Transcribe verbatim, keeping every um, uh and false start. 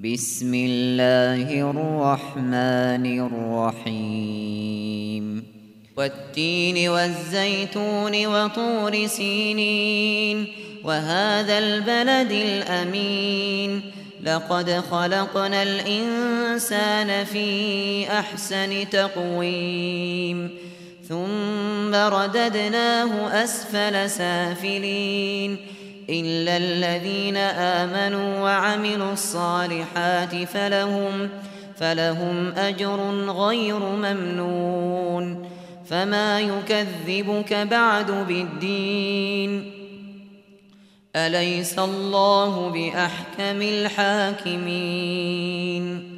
بسم الله الرحمن الرحيم والتين والزيتون وطور سينين وهذا البلد الأمين لقد خلقنا الإنسان في أحسن تقويم ثم رددناه أسفل سافلين إلا الذين آمنوا وعملوا الصالحات فلهم, فلهم أجر غير ممنون فما يكذبك بعد بالدين أليس الله بأحكم الحاكمين